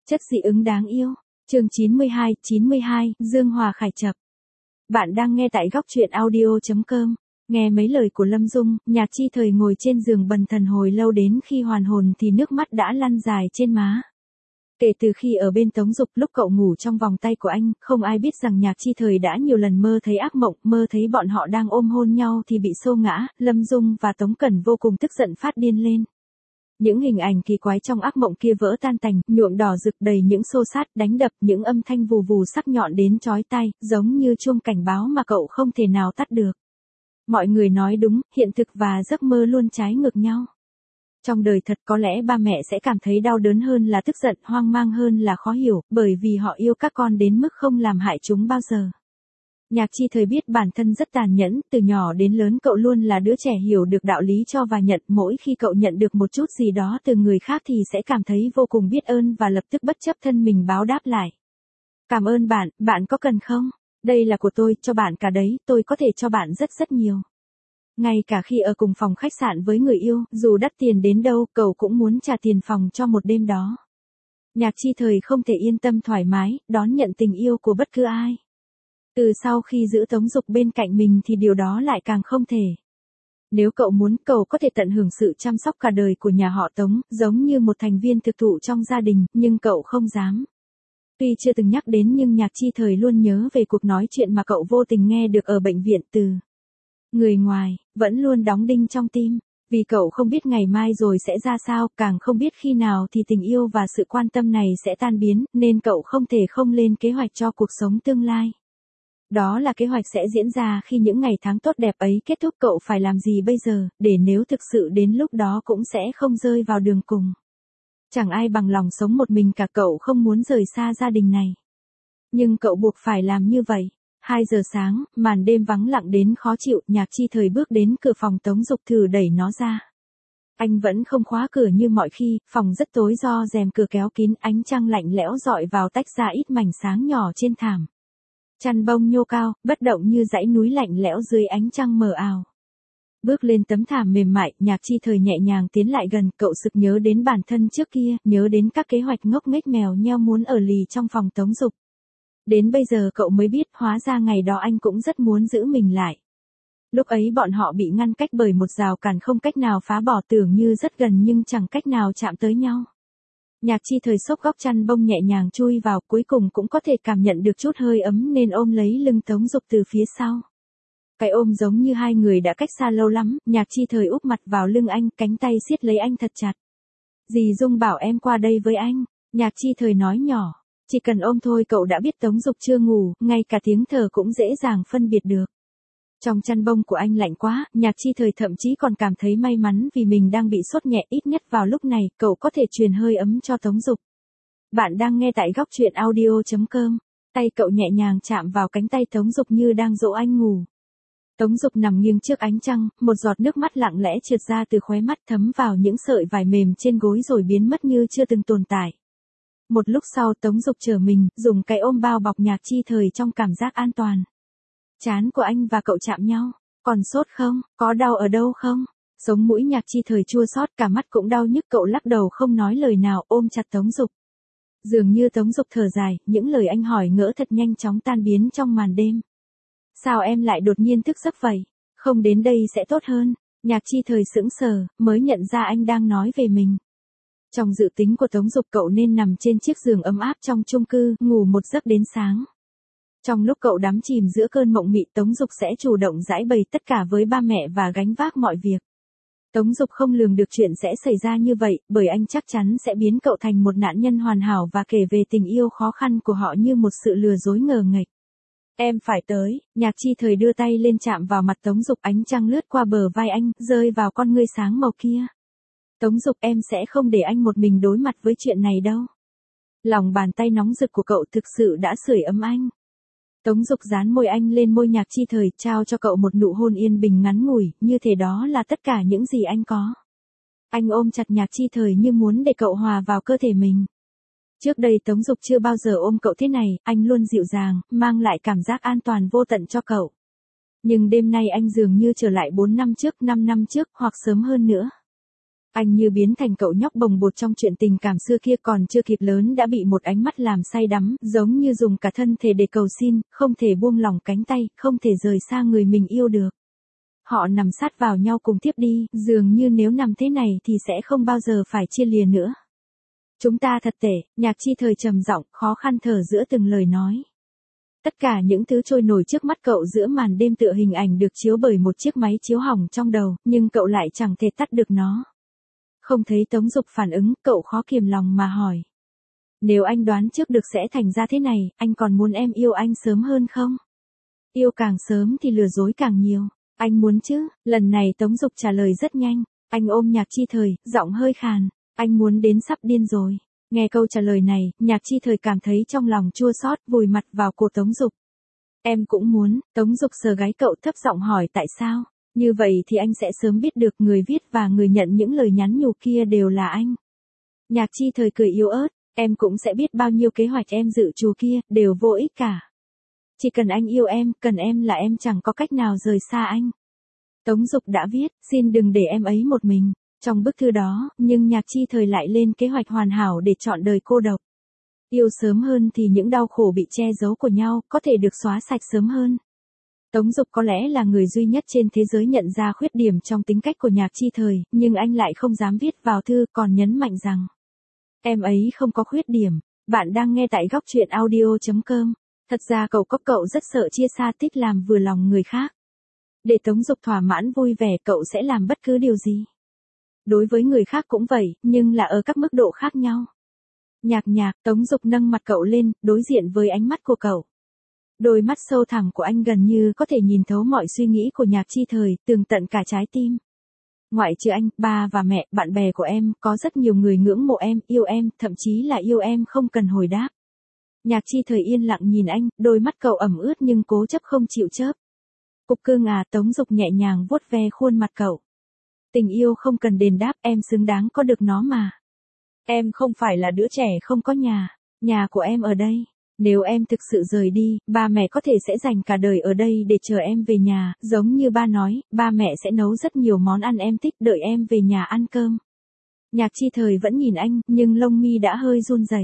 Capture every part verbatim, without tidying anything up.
Chất dị ứng đáng yêu. Chương chín mươi hai, chín mươi hai, Dương Hòa Khải Chập. Bạn đang nghe tại góc truyện audio chấm com. Nghe mấy lời của Lâm Dung, Nhạc Chi Thời ngồi trên giường bần thần hồi lâu, đến khi hoàn hồn thì nước mắt đã lăn dài trên má. Kể từ khi ở bên Tống Dục, lúc cậu ngủ trong vòng tay của anh, không ai biết rằng Nhạc Chi Thời đã nhiều lần mơ thấy ác mộng, mơ thấy bọn họ đang ôm hôn nhau thì bị xô ngã. Lâm Dung và Tống Cẩn vô cùng tức giận phát điên lên. Những hình ảnh kỳ quái trong ác mộng kia vỡ tan tành, nhuộm đỏ rực đầy những xô xát, đánh đập, những âm thanh vù vù sắc nhọn đến chói tai, giống như chuông cảnh báo mà cậu không thể nào tắt được. Mọi người nói đúng, hiện thực và giấc mơ luôn trái ngược nhau. Trong đời thật có lẽ ba mẹ sẽ cảm thấy đau đớn hơn là tức giận, hoang mang hơn là khó hiểu, bởi vì họ yêu các con đến mức không làm hại chúng bao giờ. Nhạc Chi Thời biết bản thân rất tàn nhẫn, từ nhỏ đến lớn cậu luôn là đứa trẻ hiểu được đạo lý cho và nhận, mỗi khi cậu nhận được một chút gì đó từ người khác thì sẽ cảm thấy vô cùng biết ơn và lập tức bất chấp thân mình báo đáp lại. Cảm ơn bạn, bạn có cần không? Đây là của tôi, cho bạn cả đấy, tôi có thể cho bạn rất rất nhiều. Ngay cả khi ở cùng phòng khách sạn với người yêu, dù đắt tiền đến đâu, cậu cũng muốn trả tiền phòng cho một đêm đó. Nhạc Chi Thời không thể yên tâm thoải mái, đón nhận tình yêu của bất cứ ai. Từ sau khi giữ Tống Dục bên cạnh mình thì điều đó lại càng không thể. Nếu cậu muốn, cậu có thể tận hưởng sự chăm sóc cả đời của nhà họ Tống, giống như một thành viên thực thụ trong gia đình, nhưng cậu không dám. Tuy chưa từng nhắc đến nhưng Nhạc Chi Thời luôn nhớ về cuộc nói chuyện mà cậu vô tình nghe được ở bệnh viện từ người ngoài, vẫn luôn đóng đinh trong tim. Vì cậu không biết ngày mai rồi sẽ ra sao, càng không biết khi nào thì tình yêu và sự quan tâm này sẽ tan biến, nên cậu không thể không lên kế hoạch cho cuộc sống tương lai. Đó là kế hoạch sẽ diễn ra khi những ngày tháng tốt đẹp ấy kết thúc. Cậu phải làm gì bây giờ, để nếu thực sự đến lúc đó cũng sẽ không rơi vào đường cùng. Chẳng ai bằng lòng sống một mình cả, cậu không muốn rời xa gia đình này. Nhưng cậu buộc phải làm như vậy. Hai giờ sáng, màn đêm vắng lặng đến khó chịu, Nhạc Chi Thời bước đến cửa phòng Tống Dục thử đẩy nó ra. Anh vẫn không khóa cửa như mọi khi, phòng rất tối do rèm cửa kéo kín, ánh trăng lạnh lẽo rọi vào tách ra ít mảnh sáng nhỏ trên thảm. Chăn bông nhô cao, bất động như dãy núi lạnh lẽo dưới ánh trăng mờ ảo. Bước lên tấm thảm mềm mại, Nhạc Chi Thời nhẹ nhàng tiến lại gần, cậu sực nhớ đến bản thân trước kia, nhớ đến các kế hoạch ngốc nghếch mèo nheo muốn ở lì trong phòng Tống Dục. Đến bây giờ cậu mới biết, hóa ra ngày đó anh cũng rất muốn giữ mình lại. Lúc ấy bọn họ bị ngăn cách bởi một rào cản không cách nào phá bỏ, tưởng như rất gần nhưng chẳng cách nào chạm tới nhau. Nhạc Chi Thời xốc góc chăn bông nhẹ nhàng chui vào, cuối cùng cũng có thể cảm nhận được chút hơi ấm nên ôm lấy lưng Tống Dục từ phía sau. Cái ôm giống như hai người đã cách xa lâu lắm, Nhạc Chi Thời úp mặt vào lưng anh, cánh tay siết lấy anh thật chặt. Dì Dung bảo em qua đây với anh, Nhạc Chi Thời nói nhỏ. Chỉ cần ôm thôi, cậu đã biết Tống Dục chưa ngủ, ngay cả tiếng thở cũng dễ dàng phân biệt được. Trong chăn bông của anh lạnh quá, Nhạc Chi Thời thậm chí còn cảm thấy may mắn vì mình đang bị sốt nhẹ, ít nhất vào lúc này, cậu có thể truyền hơi ấm cho Tống Dục. Bạn đang nghe tại góc truyện audio chấm com. Tay cậu nhẹ nhàng chạm vào cánh tay Tống Dục như đang dỗ anh ngủ. Tống Dục nằm nghiêng trước ánh trăng, một giọt nước mắt lặng lẽ trượt ra từ khóe mắt, thấm vào những sợi vải mềm trên gối rồi biến mất như chưa từng tồn tại. Một lúc sau Tống Dục trở mình, dùng cái ôm bao bọc Nhạc Chi Thời trong cảm giác an toàn. Trán của anh và cậu chạm nhau. Còn sốt không? Có đau ở đâu không? Sống mũi Nhạc Chi Thời chua xót, cả mắt cũng đau nhức, cậu lắc đầu không nói lời nào, ôm chặt Tống Dục. Dường như Tống Dục thở dài, những lời anh hỏi ngỡ thật nhanh chóng tan biến trong màn đêm. Sao em lại đột nhiên thức giấc vậy? Không đến đây sẽ tốt hơn. Nhạc Chi Thời sững sờ, mới nhận ra anh đang nói về mình. Trong dự tính của Tống Dục, cậu nên nằm trên chiếc giường ấm áp trong chung cư, ngủ một giấc đến sáng. Trong lúc cậu đắm chìm giữa cơn mộng mị, Tống Dục sẽ chủ động giãi bày tất cả với ba mẹ và gánh vác mọi việc. Tống Dục không lường được chuyện sẽ xảy ra như vậy, bởi anh chắc chắn sẽ biến cậu thành một nạn nhân hoàn hảo và kể về tình yêu khó khăn của họ như một sự lừa dối ngờ nghệch. Em phải tới, Nhạc Chi Thời đưa tay lên chạm vào mặt Tống Dục, ánh trăng lướt qua bờ vai anh, rơi vào con ngươi sáng màu kia. Tống Dục, em sẽ không để anh một mình đối mặt với chuyện này đâu. Lòng bàn tay nóng rực của cậu thực sự đã sưởi ấm anh. Tống Dục dán môi anh lên môi Nhạc Chi Thời, trao cho cậu một nụ hôn yên bình ngắn ngủi, như thể đó là tất cả những gì anh có. Anh ôm chặt Nhạc Chi Thời như muốn để cậu hòa vào cơ thể mình. Trước đây Tống Dục chưa bao giờ ôm cậu thế này, anh luôn dịu dàng, mang lại cảm giác an toàn vô tận cho cậu. Nhưng đêm nay anh dường như trở lại bốn năm trước, năm năm trước, hoặc sớm hơn nữa. Anh như biến thành cậu nhóc bồng bột trong chuyện tình cảm xưa kia, còn chưa kịp lớn đã bị một ánh mắt làm say đắm, giống như dùng cả thân thể để cầu xin, không thể buông lỏng cánh tay, không thể rời xa người mình yêu được. Họ nằm sát vào nhau cùng tiếp đi, dường như nếu nằm thế này thì sẽ không bao giờ phải chia lìa nữa. Chúng ta thật tệ, Nhạc Chi Thời trầm giọng, khó khăn thở giữa từng lời nói. Tất cả những thứ trôi nổi trước mắt cậu giữa màn đêm tựa hình ảnh được chiếu bởi một chiếc máy chiếu hỏng trong đầu, nhưng cậu lại chẳng thể tắt được nó. Không thấy Tống Dục phản ứng, cậu khó kiềm lòng mà hỏi. Nếu anh đoán trước được sẽ thành ra thế này, anh còn muốn em yêu anh sớm hơn không? Yêu càng sớm thì lừa dối càng nhiều. Anh muốn chứ? Lần này Tống Dục trả lời rất nhanh. Anh ôm Nhạc Chi Thời, giọng hơi khàn. Anh muốn đến sắp điên rồi. Nghe câu trả lời này, Nhạc Chi Thời cảm thấy trong lòng chua xót, vùi mặt vào cổ Tống Dục. Em cũng muốn. Tống Dục sờ gáy cậu thấp giọng hỏi tại sao? Như vậy thì anh sẽ sớm biết được người viết và người nhận những lời nhắn nhủ kia đều là anh. Nhạc Chi Thời cười yếu ớt, em cũng sẽ biết bao nhiêu kế hoạch em dự trù kia, đều vô ích cả. Chỉ cần anh yêu em, cần em là em chẳng có cách nào rời xa anh. Tống Dục đã viết, xin đừng để em ấy một mình. Trong bức thư đó, nhưng Nhạc Chi Thời lại lên kế hoạch hoàn hảo để chọn đời cô độc. Yêu sớm hơn thì những đau khổ bị che giấu của nhau có thể được xóa sạch sớm hơn. Tống Dục có lẽ là người duy nhất trên thế giới nhận ra khuyết điểm trong tính cách của Nhạc Chi Thời, nhưng anh lại không dám viết vào thư, còn nhấn mạnh rằng em ấy không có khuyết điểm. Bạn đang nghe tại góc truyện audio chấm com. Thật ra cậu cóc cậu rất sợ chia xa, thích làm vừa lòng người khác. Để Tống Dục thỏa mãn vui vẻ, cậu sẽ làm bất cứ điều gì. Đối với người khác cũng vậy, nhưng là ở các mức độ khác nhau. Nhạc Nhạc, Tống Dục nâng mặt cậu lên, đối diện với ánh mắt của cậu. Đôi mắt sâu thẳm của anh gần như có thể nhìn thấu mọi suy nghĩ của Nhạc Chi Thời, tường tận cả trái tim. Ngoại trừ anh, ba và mẹ, bạn bè của em, có rất nhiều người ngưỡng mộ em, yêu em, thậm chí là yêu em không cần hồi đáp. Nhạc Chi Thời yên lặng nhìn anh, đôi mắt cậu ẩm ướt nhưng cố chấp không chịu chớp. Cục cưng à, Tống Dục nhẹ nhàng vuốt ve khuôn mặt cậu. Tình yêu không cần đền đáp, em xứng đáng có được nó mà. Em không phải là đứa trẻ không có nhà, nhà của em ở đây. Nếu em thực sự rời đi, ba mẹ có thể sẽ dành cả đời ở đây để chờ em về nhà, giống như ba nói, ba mẹ sẽ nấu rất nhiều món ăn em thích đợi em về nhà ăn cơm. Nhạc Chi Thời vẫn nhìn anh, nhưng lông mi đã hơi run rẩy.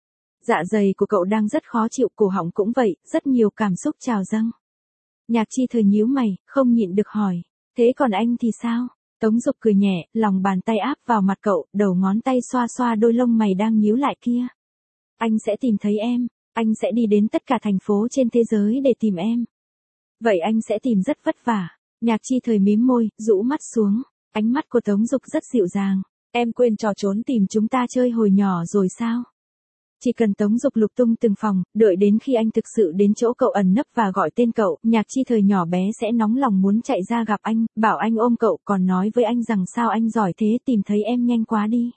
Dạ dày của cậu đang rất khó chịu, cổ họng cũng vậy, rất nhiều cảm xúc trào dâng. Nhạc Chi Thời nhíu mày, không nhịn được hỏi, thế còn anh thì sao? Tống Dục cười nhẹ, lòng bàn tay áp vào mặt cậu, đầu ngón tay xoa xoa đôi lông mày đang nhíu lại kia. Anh sẽ tìm thấy em, anh sẽ đi đến tất cả thành phố trên thế giới để tìm em. Vậy anh sẽ tìm rất vất vả. Nhạc Chi Thời mím môi, rũ mắt xuống, ánh mắt của Tống Dục rất dịu dàng. Em quên trò trốn tìm chúng ta chơi hồi nhỏ rồi sao? Chỉ cần Tống Dục lục tung từng phòng, đợi đến khi anh thực sự đến chỗ cậu ẩn nấp và gọi tên cậu, Nhạc Chi Thời nhỏ bé sẽ nóng lòng muốn chạy ra gặp anh, bảo anh ôm cậu, còn nói với anh rằng sao anh giỏi thế, tìm thấy em nhanh quá đi.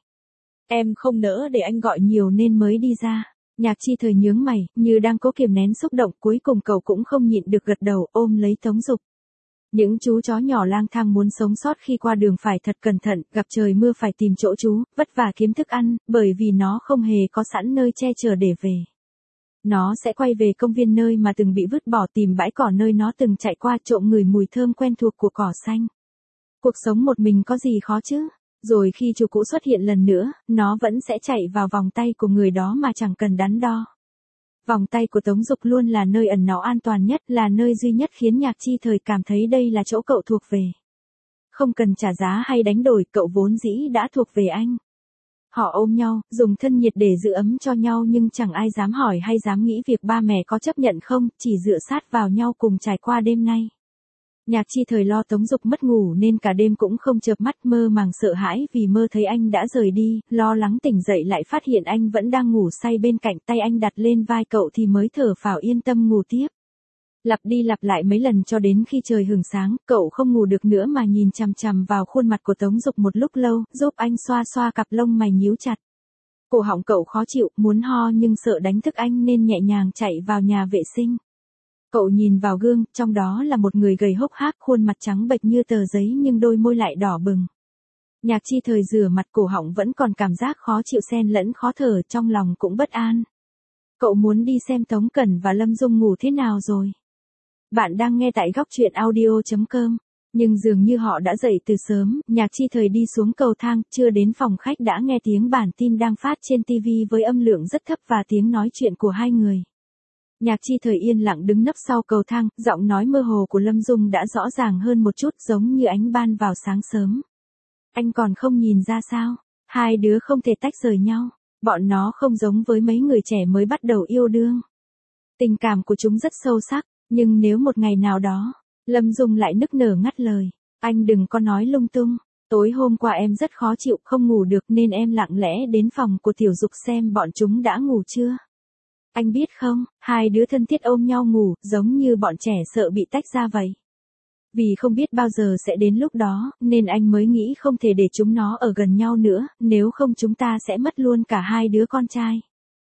Em không nỡ để anh gọi nhiều nên mới đi ra. Nhạc Chi Thời nhướng mày, như đang cố kiềm nén xúc động, cuối cùng cậu cũng không nhịn được gật đầu, ôm lấy Tống Dục. Những chú chó nhỏ lang thang muốn sống sót khi qua đường phải thật cẩn thận, gặp trời mưa phải tìm chỗ trú, vất vả kiếm thức ăn, bởi vì nó không hề có sẵn nơi che chở để về. Nó sẽ quay về công viên nơi mà từng bị vứt bỏ, tìm bãi cỏ nơi nó từng chạy qua, trộm ngửi mùi thơm quen thuộc của cỏ xanh. Cuộc sống một mình có gì khó chứ? Rồi khi chủ cũ xuất hiện lần nữa, nó vẫn sẽ chạy vào vòng tay của người đó mà chẳng cần đắn đo. Vòng tay của Tống Dục luôn là nơi ẩn náu an toàn nhất, là nơi duy nhất khiến Nhạc Chi Thời cảm thấy đây là chỗ cậu thuộc về. Không cần trả giá hay đánh đổi, cậu vốn dĩ đã thuộc về anh. Họ ôm nhau, dùng thân nhiệt để giữ ấm cho nhau, nhưng chẳng ai dám hỏi hay dám nghĩ việc ba mẹ có chấp nhận không, chỉ dựa sát vào nhau cùng trải qua đêm nay. Nhạc Chi Thời lo Tống Dục mất ngủ nên cả đêm cũng không chợp mắt, mơ màng sợ hãi vì mơ thấy anh đã rời đi, lo lắng tỉnh dậy lại phát hiện anh vẫn đang ngủ say bên cạnh, tay anh đặt lên vai cậu thì mới thở phào yên tâm ngủ tiếp. Lặp đi lặp lại mấy lần cho đến khi trời hửng sáng, cậu không ngủ được nữa mà nhìn chằm chằm vào khuôn mặt của Tống Dục một lúc lâu, giúp anh xoa xoa cặp lông mày nhíu chặt. Cổ họng cậu khó chịu, muốn ho nhưng sợ đánh thức anh nên nhẹ nhàng chạy vào nhà vệ sinh. Cậu nhìn vào gương, trong đó là một người gầy hốc hác, khuôn mặt trắng bệch như tờ giấy nhưng đôi môi lại đỏ bừng. Nhạc Chi Thời rửa mặt, cổ họng vẫn còn cảm giác khó chịu xen lẫn khó thở, trong lòng cũng bất an. Cậu muốn đi xem Tống Cẩn và Lâm Dung ngủ thế nào rồi. Bạn đang nghe tại góc truyện audio chấm com. Nhưng dường như họ đã dậy từ sớm, Nhạc Chi Thời đi xuống cầu thang, chưa đến phòng khách đã nghe tiếng bản tin đang phát trên ti vi với âm lượng rất thấp và tiếng nói chuyện của hai người. Nhạc Chi Thời yên lặng đứng nấp sau cầu thang, giọng nói mơ hồ của Lâm Dung đã rõ ràng hơn một chút, giống như ánh ban vào sáng sớm. Anh còn không nhìn ra sao? Hai đứa không thể tách rời nhau. Bọn nó không giống với mấy người trẻ mới bắt đầu yêu đương. Tình cảm của chúng rất sâu sắc, nhưng nếu một ngày nào đó, Lâm Dung lại nức nở ngắt lời. Anh đừng có nói lung tung. Tối hôm qua em rất khó chịu, không ngủ được nên em lặng lẽ đến phòng của Tiểu Dục xem bọn chúng đã ngủ chưa. Anh biết không, hai đứa thân thiết ôm nhau ngủ, giống như bọn trẻ sợ bị tách ra vậy. Vì không biết bao giờ sẽ đến lúc đó, nên anh mới nghĩ không thể để chúng nó ở gần nhau nữa, nếu không chúng ta sẽ mất luôn cả hai đứa con trai.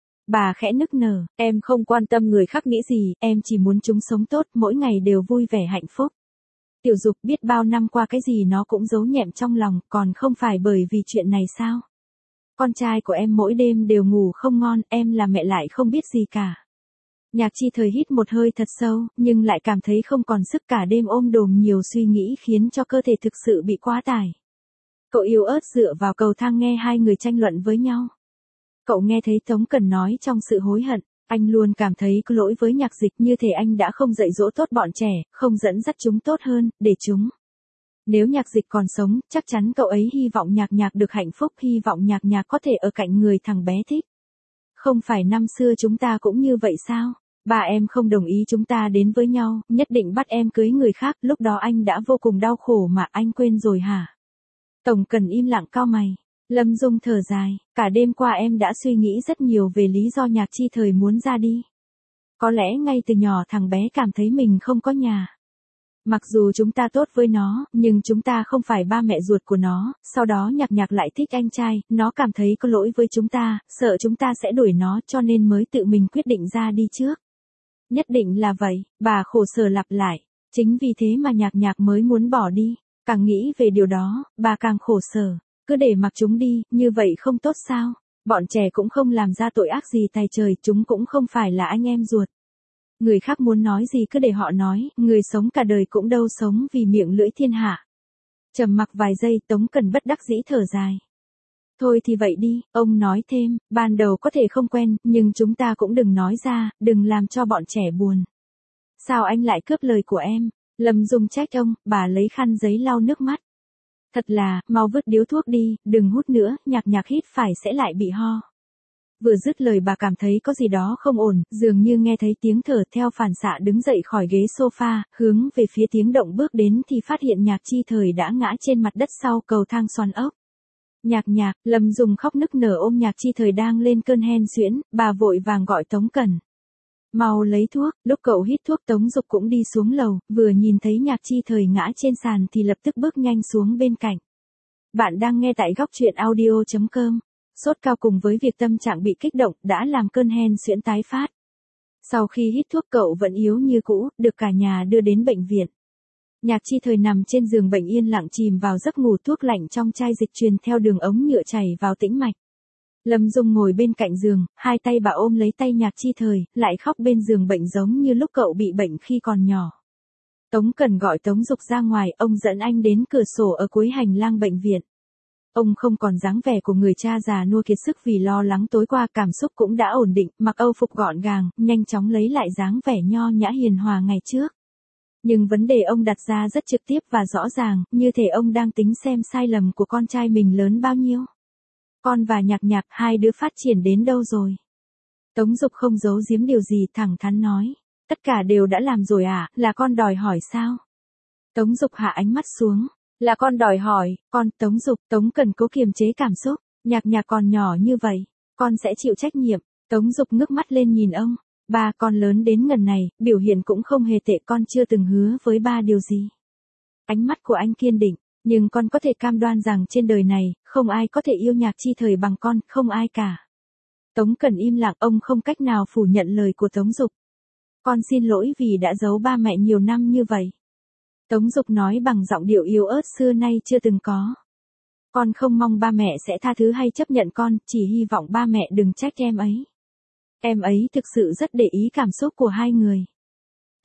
Bà khẽ nức nở, em không quan tâm người khác nghĩ gì, em chỉ muốn chúng sống tốt, mỗi ngày đều vui vẻ hạnh phúc. Tiểu Dục biết bao năm qua cái gì nó cũng giấu nhẹm trong lòng, còn không phải bởi vì chuyện này sao? Con trai của em mỗi đêm đều ngủ không ngon, em là mẹ lại không biết gì cả. Nhạc Chi Thời hít một hơi thật sâu, nhưng lại cảm thấy không còn sức, cả đêm ôm đồm nhiều suy nghĩ khiến cho cơ thể thực sự bị quá tải. Cậu yếu ớt dựa vào cầu thang nghe hai người tranh luận với nhau. Cậu nghe thấy Tống Cẩn nói trong sự hối hận, anh luôn cảm thấy có lỗi với Nhạc Dịch, như thể anh đã không dạy dỗ tốt bọn trẻ, không dẫn dắt chúng tốt hơn, để chúng. Nếu Nhạc Dịch còn sống, chắc chắn cậu ấy hy vọng Nhạc Nhạc được hạnh phúc, hy vọng Nhạc Nhạc có thể ở cạnh người thằng bé thích. Không phải năm xưa chúng ta cũng như vậy sao? Ba em không đồng ý chúng ta đến với nhau, nhất định bắt em cưới người khác, lúc đó anh đã vô cùng đau khổ mà anh quên rồi hả? Tổng Cần im lặng cau mày. Lâm Dung thở dài, cả đêm qua em đã suy nghĩ rất nhiều về lý do Nhạc Chi Thời muốn ra đi. Có lẽ ngay từ nhỏ thằng bé cảm thấy mình không có nhà. Mặc dù chúng ta tốt với nó, nhưng chúng ta không phải ba mẹ ruột của nó, sau đó Nhạc Nhạc lại thích anh trai, nó cảm thấy có lỗi với chúng ta, sợ chúng ta sẽ đuổi nó cho nên mới tự mình quyết định ra đi trước. Nhất định là vậy, bà khổ sở lặp lại, chính vì thế mà Nhạc Nhạc mới muốn bỏ đi, càng nghĩ về điều đó, bà càng khổ sở, cứ để mặc chúng đi, như vậy không tốt sao, bọn trẻ cũng không làm ra tội ác gì tày trời, chúng cũng không phải là anh em ruột. Người khác muốn nói gì cứ để họ nói, người sống cả đời cũng đâu sống vì miệng lưỡi thiên hạ. Trầm mặc vài giây, Tống Cần bất đắc dĩ thở dài. Thôi thì vậy đi, ông nói thêm, ban đầu có thể không quen, nhưng chúng ta cũng đừng nói ra, đừng làm cho bọn trẻ buồn. Sao anh lại cướp lời của em? Lâm Dung trách ông, bà lấy khăn giấy lau nước mắt. Thật là, mau vứt điếu thuốc đi, đừng hút nữa, Nhạc Nhạc hít phải sẽ lại bị ho. Vừa dứt lời bà cảm thấy có gì đó không ổn, dường như nghe thấy tiếng thở, theo phản xạ đứng dậy khỏi ghế sofa, hướng về phía tiếng động bước đến thì phát hiện Nhạc Chi Thời đã ngã trên mặt đất sau cầu thang xoắn ốc. Nhạc Nhạc, Lâm Dung khóc nức nở ôm Nhạc Chi Thời đang lên cơn hen suyễn, bà vội vàng gọi Tống Cẩn. Mau lấy thuốc, lúc cậu hít thuốc Tống Dục cũng đi xuống lầu, vừa nhìn thấy Nhạc Chi Thời ngã trên sàn thì lập tức bước nhanh xuống bên cạnh. Bạn đang nghe tại góc truyện audio chấm com. Sốt cao cùng với việc tâm trạng bị kích động đã làm cơn hen suyễn tái phát. Sau khi hít thuốc cậu vẫn yếu như cũ, được cả nhà đưa đến bệnh viện. Nhạc Chi Thời nằm trên giường bệnh yên lặng chìm vào giấc ngủ, thuốc lạnh trong chai dịch truyền theo đường ống nhựa chảy vào tĩnh mạch. Lâm Dung ngồi bên cạnh giường, hai tay bà ôm lấy tay Nhạc Chi Thời, lại khóc bên giường bệnh giống như lúc cậu bị bệnh khi còn nhỏ. Tống Cần gọi Tống Dục ra ngoài, ông dẫn anh đến cửa sổ ở cuối hành lang bệnh viện. Ông không còn dáng vẻ của người cha già nua kiệt sức vì lo lắng tối qua, cảm xúc cũng đã ổn định, mặc âu phục gọn gàng, nhanh chóng lấy lại dáng vẻ nho nhã hiền hòa ngày trước. Nhưng vấn đề ông đặt ra rất trực tiếp và rõ ràng, như thể ông đang tính xem sai lầm của con trai mình lớn bao nhiêu. Con và Nhạc Nhạc, hai đứa phát triển đến đâu rồi? Tống Dục không giấu giếm điều gì, thẳng thắn nói. Tất cả đều đã làm rồi à, là con đòi hỏi sao? Tống Dục hạ ánh mắt xuống. Là con đòi hỏi, con, Tống Dục, Tống Cần cố kiềm chế cảm xúc. Nhạc Nhạc còn nhỏ như vậy, con sẽ chịu trách nhiệm. Tống Dục ngước mắt lên nhìn ông. Ba, con lớn đến ngần này, biểu hiện cũng không hề tệ, con chưa từng hứa với ba điều gì. Ánh mắt của anh kiên định, nhưng con có thể cam đoan rằng trên đời này, không ai có thể yêu Nhạc Chi Thời bằng con, không ai cả. Tống Cần im lặng, ông không cách nào phủ nhận lời của Tống Dục. Con xin lỗi vì đã giấu ba mẹ nhiều năm như vậy. Tống Dục nói bằng giọng điệu yếu ớt xưa nay chưa từng có. Con không mong ba mẹ sẽ tha thứ hay chấp nhận con, chỉ hy vọng ba mẹ đừng trách em ấy. Em ấy thực sự rất để ý cảm xúc của hai người.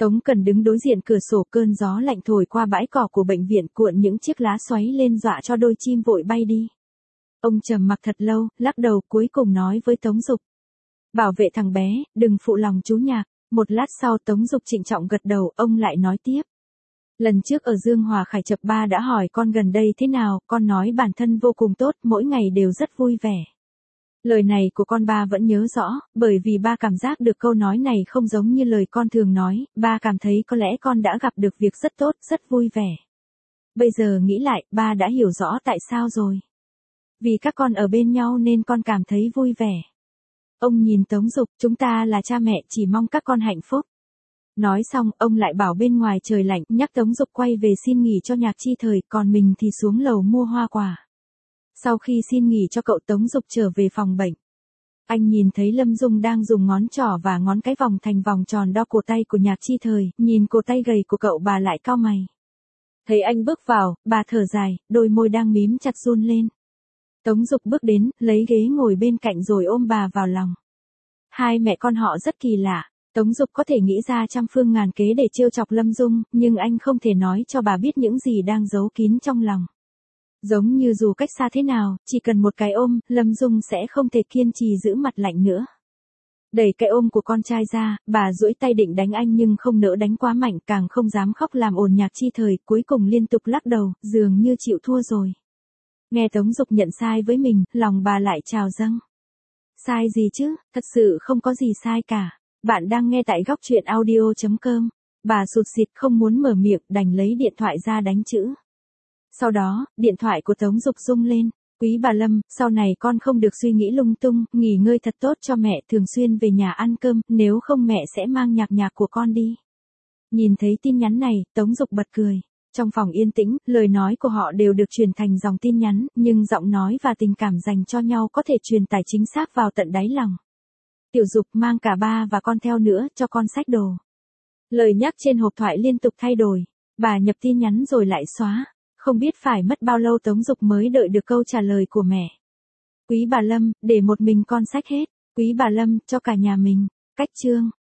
Tống Cần đứng đối diện cửa sổ, cơn gió lạnh thổi qua bãi cỏ của bệnh viện cuộn những chiếc lá xoáy lên dọa cho đôi chim vội bay đi. Ông trầm mặc thật lâu, lắc đầu cuối cùng nói với Tống Dục. Bảo vệ thằng bé, đừng phụ lòng chú Nhạc. Một lát sau Tống Dục trịnh trọng gật đầu, ông lại nói tiếp. Lần trước ở Dương Hòa Khải Chập ba đã hỏi con gần đây thế nào, con nói bản thân vô cùng tốt, mỗi ngày đều rất vui vẻ. Lời này của con ba vẫn nhớ rõ, bởi vì ba cảm giác được câu nói này không giống như lời con thường nói, ba cảm thấy có lẽ con đã gặp được việc rất tốt, rất vui vẻ. Bây giờ nghĩ lại, ba đã hiểu rõ tại sao rồi. Vì các con ở bên nhau nên con cảm thấy vui vẻ. Ông nhìn Tống Dục, chúng ta là cha mẹ chỉ mong các con hạnh phúc. Nói xong, ông lại bảo bên ngoài trời lạnh, nhắc Tống Dục quay về xin nghỉ cho Nhạc Chi Thời, còn mình thì xuống lầu mua hoa quả. Sau khi xin nghỉ cho cậu, Tống Dục trở về phòng bệnh. Anh nhìn thấy Lâm Dung đang dùng ngón trỏ và ngón cái vòng thành vòng tròn đo cổ tay của Nhạc Chi Thời, nhìn cổ tay gầy của cậu bà lại cau mày. Thấy anh bước vào, bà thở dài, đôi môi đang mím chặt run lên. Tống Dục bước đến, lấy ghế ngồi bên cạnh rồi ôm bà vào lòng. Hai mẹ con họ rất kỳ lạ. Tống Dục có thể nghĩ ra trăm phương ngàn kế để trêu chọc Lâm Dung, nhưng anh không thể nói cho bà biết những gì đang giấu kín trong lòng. Giống như dù cách xa thế nào, chỉ cần một cái ôm, Lâm Dung sẽ không thể kiên trì giữ mặt lạnh nữa. Đẩy cái ôm của con trai ra, bà duỗi tay định đánh anh nhưng không nỡ đánh quá mạnh, càng không dám khóc làm ồn Nhạc Chi Thời, cuối cùng liên tục lắc đầu, dường như chịu thua rồi. Nghe Tống Dục nhận sai với mình, lòng bà lại trào dâng. Sai gì chứ, thật sự không có gì sai cả. Bạn đang nghe tại góc truyện audio chấm com. Bà sụt sịt không muốn mở miệng, đành lấy điện thoại ra đánh chữ. Sau đó, điện thoại của Tống Dục rung lên. Quý bà Lâm, sau này con không được suy nghĩ lung tung, nghỉ ngơi thật tốt cho mẹ, thường xuyên về nhà ăn cơm, nếu không mẹ sẽ mang Nhạc Nhạc của con đi. Nhìn thấy tin nhắn này, Tống Dục bật cười. Trong phòng yên tĩnh, lời nói của họ đều được truyền thành dòng tin nhắn, nhưng giọng nói và tình cảm dành cho nhau có thể truyền tải chính xác vào tận đáy lòng. Tiểu Dục mang cả ba và con theo nữa, cho con xách đồ. Lời nhắc trên hộp thoại liên tục thay đổi. Bà nhập tin nhắn rồi lại xóa. Không biết phải mất bao lâu Tống Dục mới đợi được câu trả lời của mẹ. Quý bà Lâm, để một mình con xách hết. Quý bà Lâm, cho cả nhà mình. Cách chương.